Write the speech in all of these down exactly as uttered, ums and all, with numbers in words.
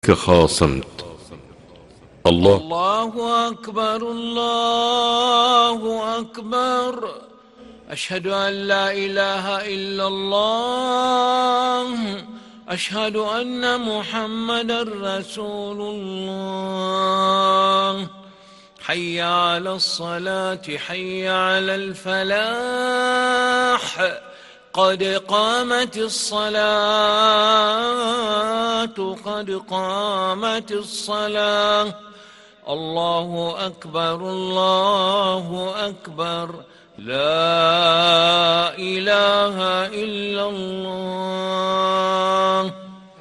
خاصمت. الله الله أكبر الله أكبر. أشهد أن لا إله إلا الله. أشهد أن محمدا رسول الله. حي على الصلاة حي على الفلاح. قد قامت الصلاة قد قامت الصلاة. الله أكبر الله أكبر. لا إله إلا الله.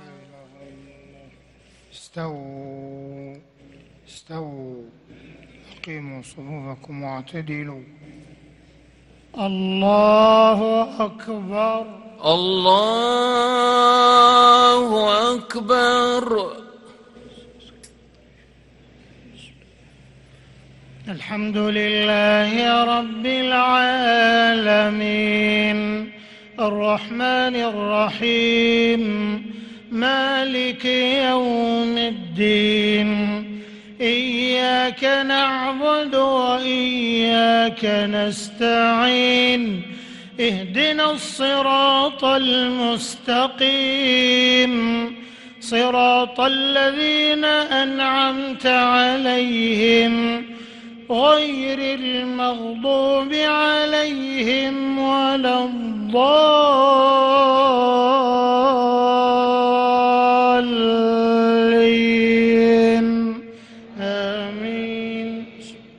استووا استووا أقيموا صفوفكم واعتدلوا. الله أكبر الله أكبر. الحمد لله رب العالمين الرحمن الرحيم مالك يوم الدين. إياك نعبد وإياك نستعين. اهدنا الصراط المستقيم صراط الذين أنعمت عليهم غير المغضوب عليهم ولا الضالين آمين.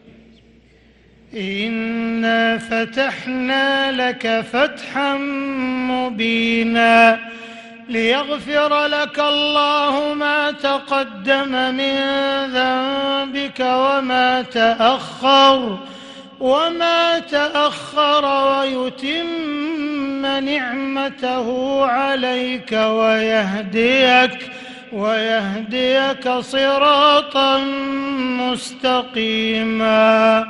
إنا فتحنا لك فتحا مبينا ليغفر لك الله ما تقدم من ذنبك وما تأخر وما تأخر ويتم نعمته عليك ويهديك ويهديك صراطا مستقيما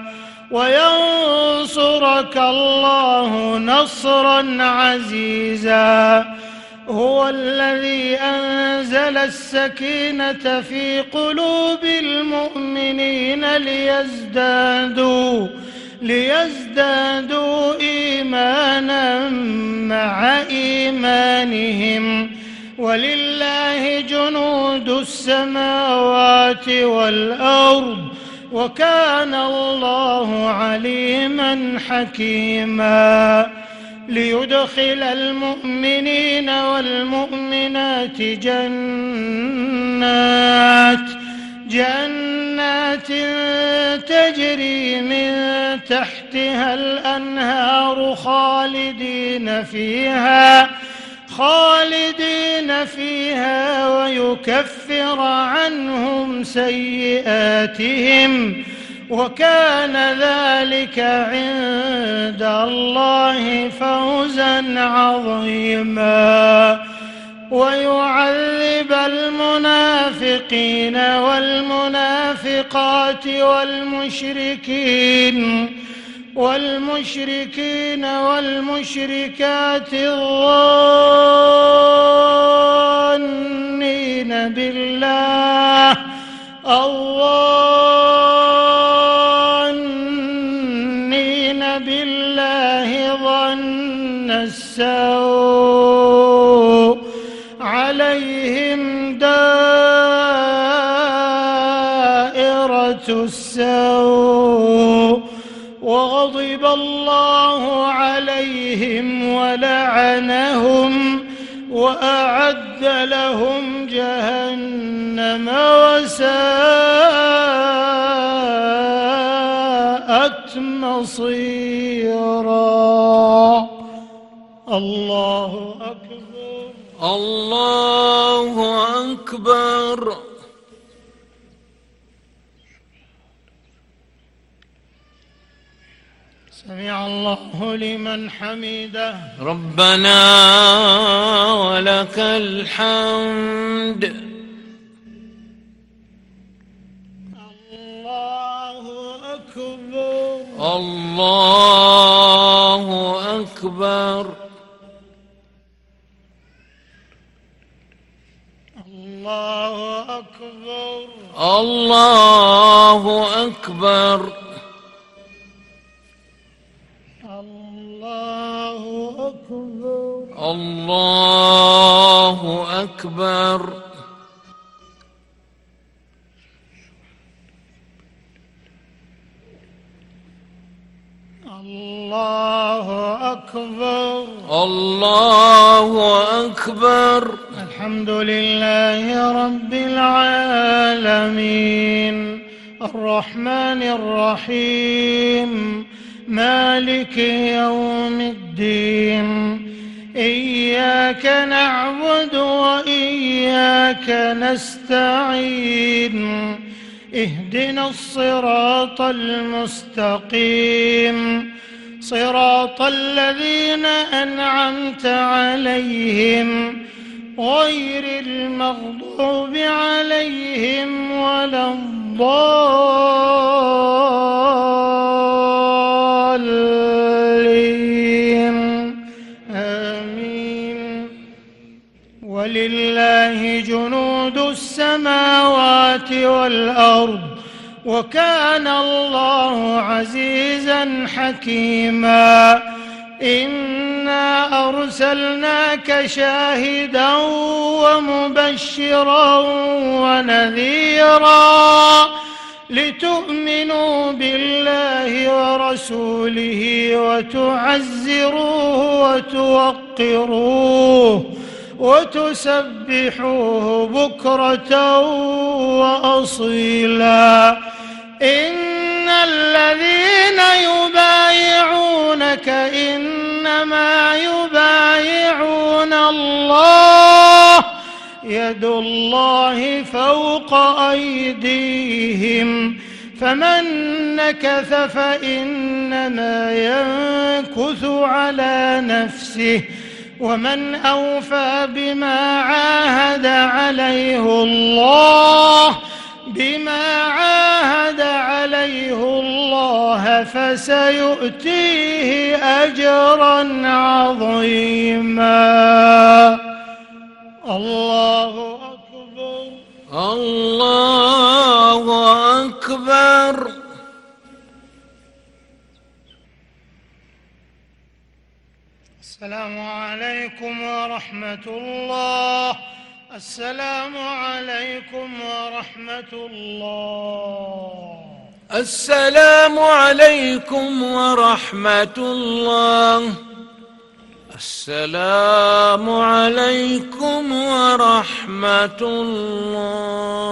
وينصرك الله نصرا عزيزا. هو الذي أنزل السكينة في قلوب المؤمنين ليزدادوا ليزدادوا إيمانا مع إيمانهم ولله جنود السماوات والأرض وكان الله عليما حكيما. ليدخل المؤمنين والمؤمنات جنات جنات تجري من تحتها الأنهار خالدين فيها خالدين فيها ويكفر عنهم سيئاتهم وكان ذلك عند الله فوزا عظيما. ويعذب المنافقين والمنافقات والمشركين والمشركين والمشركات الظانين بالله الظانين بالله ظن السوء عليهم دائرة السوء وغضب الله عليهم ولعنهم وأعد لهم جهنم وساءت مصيرا. الله أكبر الله أكبر. سمع الله لمن حمده. ربنا ولك الحمد. الله أكبر الله أكبر. الله أكبر. الله أكبر. الله أكبر. الله أكبر. الله أكبر. الله أكبر. الحمد لله رب العالمين الرحمن الرحيم مالك يوم الدين إياك نعبد وإياك نستعين اهدنا الصراط المستقيم صراط الذين أنعمت عليهم غير المغضوب عليهم ولا الضالين آمين. ولله جنود السماوات والأرض وكان الله عزيزا حكيما. إنا أرسلناك شاهدا ومبشرا ونذيرا لتؤمنوا بالله ورسوله وتعزروه وتوقروه وتسبحوه بكرة وأصيلا. إن الذين يبايعونك إنما يبايعون الله يد الله فوق أيديهم فمن نكث فإنما ينكث على نفسه ومن أوفى بما عاهد عليه الله بما عاهد عليه الله فسيؤتيه أجرا عظيما. الله أكبر. الله أكبر. السلام عليكم ورحمة الله. السلام عليكم ورحمة الله. السلام عليكم ورحمة الله. السلام عليكم ورحمة الله.